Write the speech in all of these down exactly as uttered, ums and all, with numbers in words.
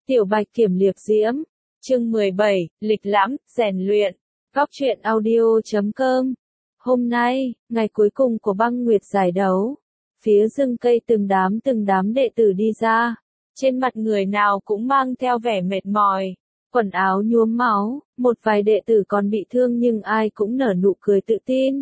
Tiểu Bạch Kiểm Liệp Diễm, chương mười bảy, lịch lãm, rèn luyện, góc truyện audio chấm com. Hôm nay, ngày cuối cùng của băng nguyệt giải đấu, phía rừng cây từng đám từng đám đệ tử đi ra, trên mặt người nào cũng mang theo vẻ mệt mỏi, quần áo nhuốm máu, một vài đệ tử còn bị thương nhưng ai cũng nở nụ cười tự tin.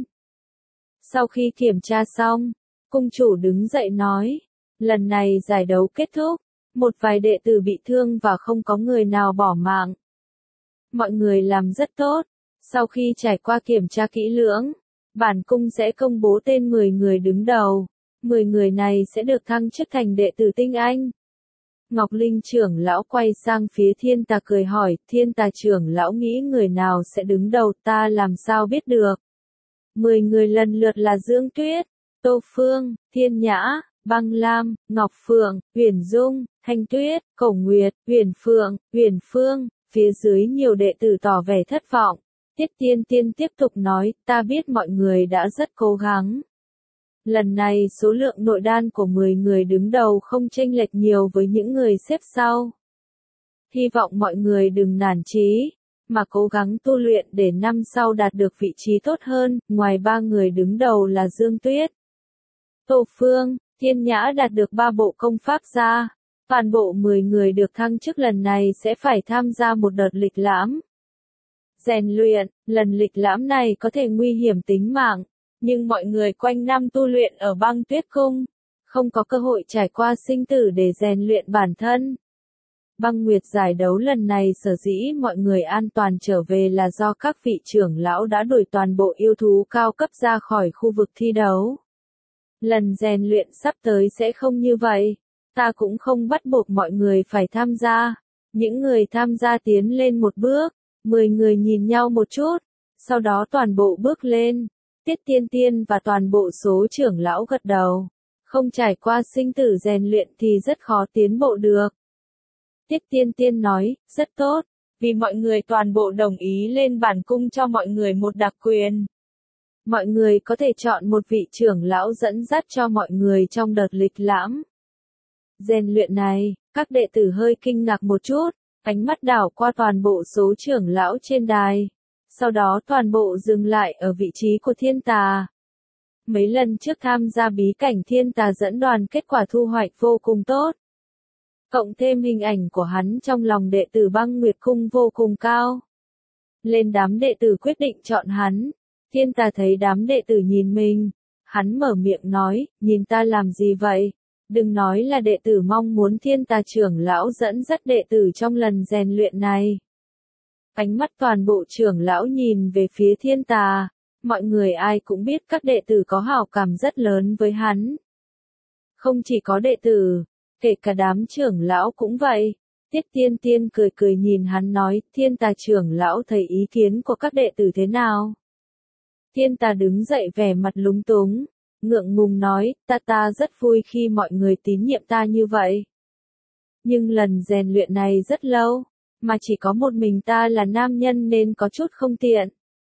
Sau khi kiểm tra xong, cung chủ đứng dậy nói, lần này giải đấu kết thúc, một vài đệ tử bị thương và không có người nào bỏ mạng. Mọi người làm rất tốt, sau khi trải qua kiểm tra kỹ lưỡng, bản cung sẽ công bố tên mười người đứng đầu, mười người này sẽ được thăng chức thành đệ tử tinh anh. Ngọc Linh trưởng lão quay sang phía Thiên Tà cười hỏi, Thiên Tà trưởng lão nghĩ người nào sẽ đứng đầu, ta làm sao biết được. Mười người lần lượt là Dương Tuyết, Tô Phương, Thiên Nhã, Băng Lam, Ngọc Phượng, Huyền Dung, Thanh Tuyết, Cổ Nguyệt, Huyền Phượng, Huyền Phương. Phía dưới nhiều đệ tử tỏ vẻ thất vọng. Tiết Tiên Tiên tiếp tục nói, ta biết mọi người đã rất cố gắng. Lần này số lượng nội đan của mười người đứng đầu không chênh lệch nhiều với những người xếp sau. Hy vọng mọi người đừng nản chí, mà cố gắng tu luyện để năm sau đạt được vị trí tốt hơn. Ngoài ba người đứng đầu là Dương Tuyết, Tô Phương, Thiên Nhã đạt được ba bộ công pháp ra. Toàn bộ mười người được thăng chức lần này sẽ phải tham gia một đợt lịch lãm. Rèn luyện, lần lịch lãm này có thể nguy hiểm tính mạng, nhưng mọi người quanh năm tu luyện ở băng tuyết cung, không có cơ hội trải qua sinh tử để rèn luyện bản thân. Băng nguyệt giải đấu lần này sở dĩ mọi người an toàn trở về là do các vị trưởng lão đã đuổi toàn bộ yêu thú cao cấp ra khỏi khu vực thi đấu. Lần rèn luyện sắp tới sẽ không như vậy. Ta cũng không bắt buộc mọi người phải tham gia. Những người tham gia tiến lên một bước, mười người nhìn nhau một chút, sau đó toàn bộ bước lên. Tiết Tiên Tiên và toàn bộ số trưởng lão gật đầu. Không trải qua sinh tử rèn luyện thì rất khó tiến bộ được. Tiết Tiên Tiên nói, rất tốt, vì mọi người toàn bộ đồng ý lên bản cung cho mọi người một đặc quyền. Mọi người có thể chọn một vị trưởng lão dẫn dắt cho mọi người trong đợt lịch lãm. Rèn luyện này, các đệ tử hơi kinh ngạc một chút, ánh mắt đảo qua toàn bộ số trưởng lão trên đài. Sau đó toàn bộ dừng lại ở vị trí của Thiên Tà. Mấy lần trước tham gia bí cảnh Thiên Tà dẫn đoàn kết quả thu hoạch vô cùng tốt. Cộng thêm hình ảnh của hắn trong lòng đệ tử băng nguyệt cung vô cùng cao. Lên đám đệ tử quyết định chọn hắn. Thiên Tà thấy đám đệ tử nhìn mình. Hắn mở miệng nói, nhìn ta làm gì vậy? Đừng nói là đệ tử mong muốn Thiên Tà trưởng lão dẫn dắt đệ tử trong lần rèn luyện này. Ánh mắt toàn bộ trưởng lão nhìn về phía Thiên Tà, mọi người ai cũng biết các đệ tử có hảo cảm rất lớn với hắn. Không chỉ có đệ tử, kể cả đám trưởng lão cũng vậy. Tiết Tiên Tiên cười cười nhìn hắn nói, Thiên Tà trưởng lão thấy ý kiến của các đệ tử thế nào? Thiên Tà đứng dậy vẻ mặt lúng túng. Ngượng ngùng nói, ta ta rất vui khi mọi người tín nhiệm ta như vậy. Nhưng lần rèn luyện này rất lâu, mà chỉ có một mình ta là nam nhân nên có chút không tiện.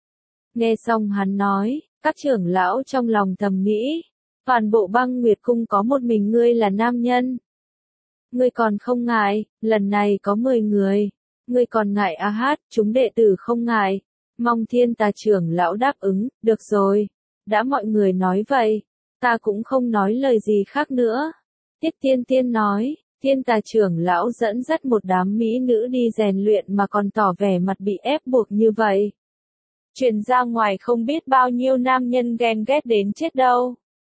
Nghe xong hắn nói, các trưởng lão trong lòng thầm nghĩ, toàn bộ băng nguyệt cung có một mình ngươi là nam nhân. Ngươi còn không ngại, lần này có mười người, ngươi còn ngại à hát, chúng đệ tử không ngại. Mong Thiên Tà trưởng lão đáp ứng, được rồi. Đã mọi người nói vậy, ta cũng không nói lời gì khác nữa. Tiết Tiên Tiên nói, Thiên Tà trưởng lão dẫn dắt một đám mỹ nữ đi rèn luyện mà còn tỏ vẻ mặt bị ép buộc như vậy. Truyền ra ngoài không biết bao nhiêu nam nhân ghen ghét đến chết đâu.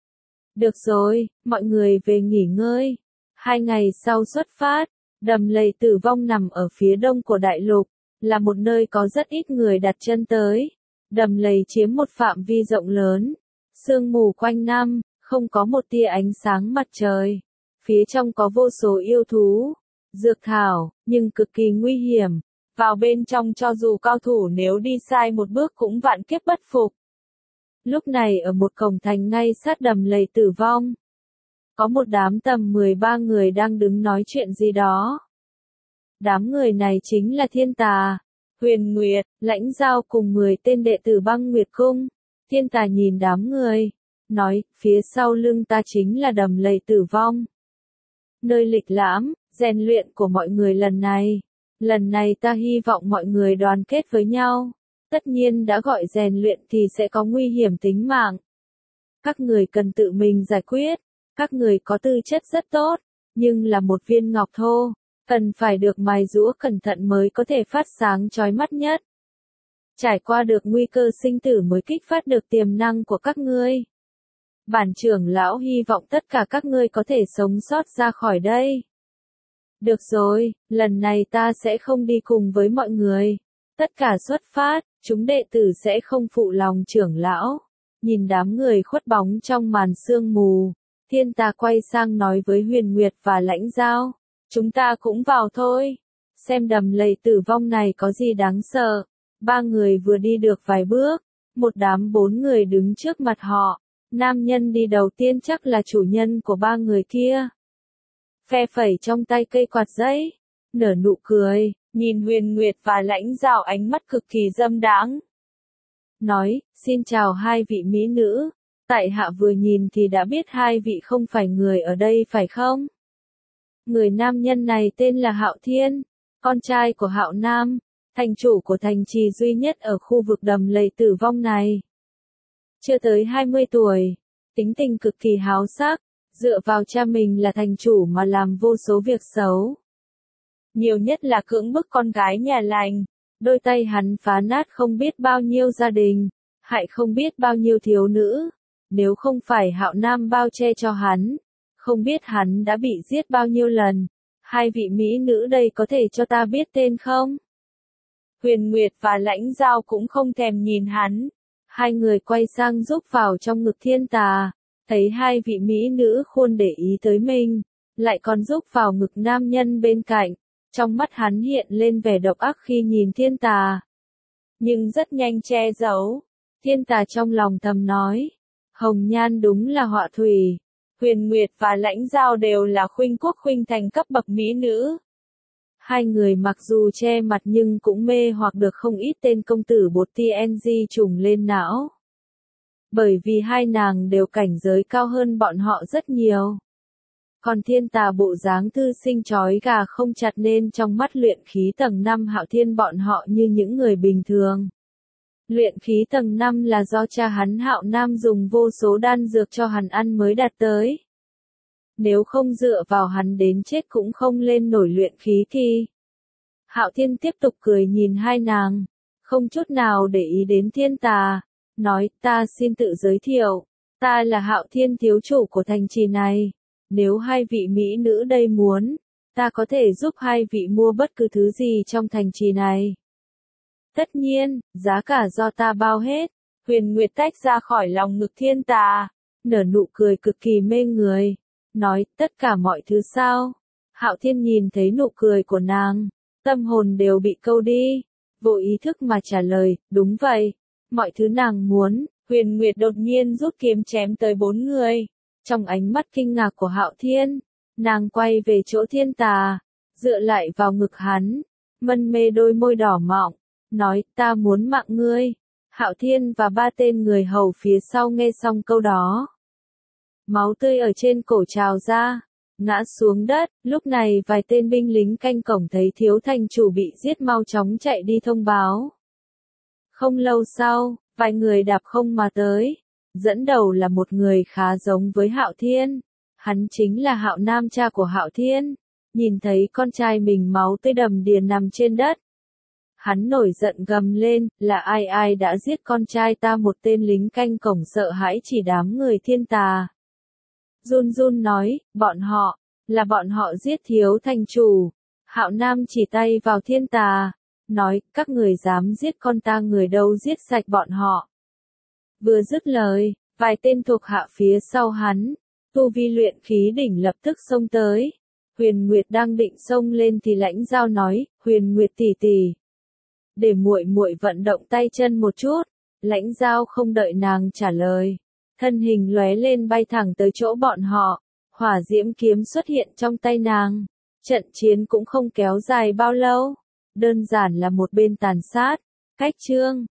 Được rồi, mọi người về nghỉ ngơi. Hai ngày sau xuất phát, đầm lầy tử vong nằm ở phía đông của đại lục, là một nơi có rất ít người đặt chân tới. Đầm lầy chiếm một phạm vi rộng lớn, sương mù quanh năm, không có một tia ánh sáng mặt trời. Phía trong có vô số yêu thú, dược thảo, nhưng cực kỳ nguy hiểm. Vào bên trong cho dù cao thủ nếu đi sai một bước cũng vạn kiếp bất phục. Lúc này ở một cổng thành ngay sát đầm lầy tử vong, có một đám tầm mười ba người đang đứng nói chuyện gì đó. Đám người này chính là Thiên Tà, Huyền Nguyệt, Lãnh Giao cùng mười tên đệ tử băng nguyệt cung. Thiên Tà nhìn đám người, nói, phía sau lưng ta chính là đầm lầy tử vong. Nơi lịch lãm, rèn luyện của mọi người lần này. Lần này ta hy vọng mọi người đoàn kết với nhau. Tất nhiên đã gọi rèn luyện thì sẽ có nguy hiểm tính mạng. Các người cần tự mình giải quyết. Các người có tư chất rất tốt, nhưng là một viên ngọc thô, cần phải được mài giũa cẩn thận mới có thể phát sáng chói mắt nhất. Trải qua được nguy cơ sinh tử mới kích phát được tiềm năng của các ngươi. Bản trưởng lão hy vọng tất cả các ngươi có thể sống sót ra khỏi đây. Được rồi, lần này ta sẽ không đi cùng với mọi người. Tất cả xuất phát, chúng đệ tử sẽ không phụ lòng trưởng lão. Nhìn đám người khuất bóng trong màn sương mù, Thiên Tà quay sang nói với Huyền Nguyệt và Lãnh Giao, chúng ta cũng vào thôi. Xem đầm lầy tử vong này có gì đáng sợ. Ba người vừa đi được vài bước, một đám bốn người đứng trước mặt họ. Nam nhân đi đầu tiên chắc là chủ nhân của ba người kia. Phe phẩy trong tay cây quạt giấy, nở nụ cười, nhìn Huyền Nguyệt và Lãnh Giao ánh mắt cực kỳ dâm đãng. Nói, xin chào hai vị mỹ nữ, tại hạ vừa nhìn thì đã biết hai vị không phải người ở đây phải không? Người nam nhân này tên là Hạo Thiên, con trai của Hạo Nam, thành chủ của thành trì duy nhất ở khu vực đầm lầy tử vong này. Chưa tới hai mươi tuổi, tính tình cực kỳ háo sắc, dựa vào cha mình là thành chủ mà làm vô số việc xấu. Nhiều nhất là cưỡng bức con gái nhà lành, đôi tay hắn phá nát không biết bao nhiêu gia đình, hại không biết bao nhiêu thiếu nữ. Nếu không phải Hạo Nam bao che cho hắn, không biết hắn đã bị giết bao nhiêu lần. Hai vị mỹ nữ đây có thể cho ta biết tên không? Huyền Nguyệt và Lãnh Giao cũng không thèm nhìn hắn. Hai người quay sang giúp vào trong ngực Thiên Tà, thấy hai vị mỹ nữ khuôn để ý tới mình, lại còn giúp vào ngực nam nhân bên cạnh. Trong mắt hắn hiện lên vẻ độc ác khi nhìn Thiên Tà. Nhưng rất nhanh che giấu. Thiên Tà trong lòng thầm nói, Hồng Nhan đúng là họa thủy. Huyền Nguyệt và Lãnh Giao đều là khuynh quốc khuynh thành cấp bậc mỹ nữ. Hai người mặc dù che mặt nhưng cũng mê hoặc được không ít tên công tử bột tê en giê trùng lên não. Bởi vì hai nàng đều cảnh giới cao hơn bọn họ rất nhiều. Còn Thiên Tà bộ dáng thư sinh chói gà không chặt nên trong mắt luyện khí tầng năm Hạo Thiên bọn họ như những người bình thường. Luyện khí tầng năm là do cha hắn Hạo Nam dùng vô số đan dược cho hắn ăn mới đạt tới. Nếu không dựa vào hắn đến chết cũng không lên nổi luyện khí kỳ. Hạo Thiên tiếp tục cười nhìn hai nàng, không chút nào để ý đến Thiên Tà, nói, ta xin tự giới thiệu, ta là Hạo Thiên thiếu chủ của thành trì này. Nếu hai vị mỹ nữ đây muốn, ta có thể giúp hai vị mua bất cứ thứ gì trong thành trì này. Tất nhiên, giá cả do ta bao hết. Huyền Nguyệt tách ra khỏi lòng ngực Thiên Tà, nở nụ cười cực kỳ mê người, nói, tất cả mọi thứ sao? Hạo Thiên nhìn thấy nụ cười của nàng, tâm hồn đều bị câu đi, vô ý thức mà trả lời, đúng vậy, mọi thứ nàng muốn. Huyền Nguyệt đột nhiên rút kiếm chém tới bốn người. Trong ánh mắt kinh ngạc của Hạo Thiên, nàng quay về chỗ Thiên Tà, dựa lại vào ngực hắn, mân mê đôi môi đỏ mọng, nói, ta muốn mạng ngươi. Hạo Thiên và ba tên người hầu phía sau nghe xong câu đó. Máu tươi ở trên cổ trào ra, ngã xuống đất, lúc này vài tên binh lính canh cổng thấy thiếu thành chủ bị giết mau chóng chạy đi thông báo. Không lâu sau, vài người đạp không mà tới. Dẫn đầu là một người khá giống với Hạo Thiên. Hắn chính là Hạo Nam cha của Hạo Thiên. Nhìn thấy con trai mình máu tươi đầm đìa nằm trên đất. Hắn nổi giận gầm lên, là ai ai đã giết con trai ta? Một tên lính canh cổng sợ hãi chỉ đám người Thiên Tà. Run run nói, bọn họ, là bọn họ giết thiếu thành chủ. Hạo Nam chỉ tay vào Thiên Tà, nói, các người dám giết con ta, người đâu giết sạch bọn họ. Vừa dứt lời, vài tên thuộc hạ phía sau hắn, tu vi luyện khí đỉnh lập tức xông tới. Huyền Nguyệt đang định xông lên thì Lãnh Giao nói, Huyền Nguyệt tỷ tỷ, để muội muội vận động tay chân một chút. Lãnh Giao không đợi nàng trả lời, thân hình lóe lên bay thẳng tới chỗ bọn họ. Hỏa diễm kiếm xuất hiện trong tay nàng. Trận chiến cũng không kéo dài bao lâu, đơn giản là một bên tàn sát, cách chương.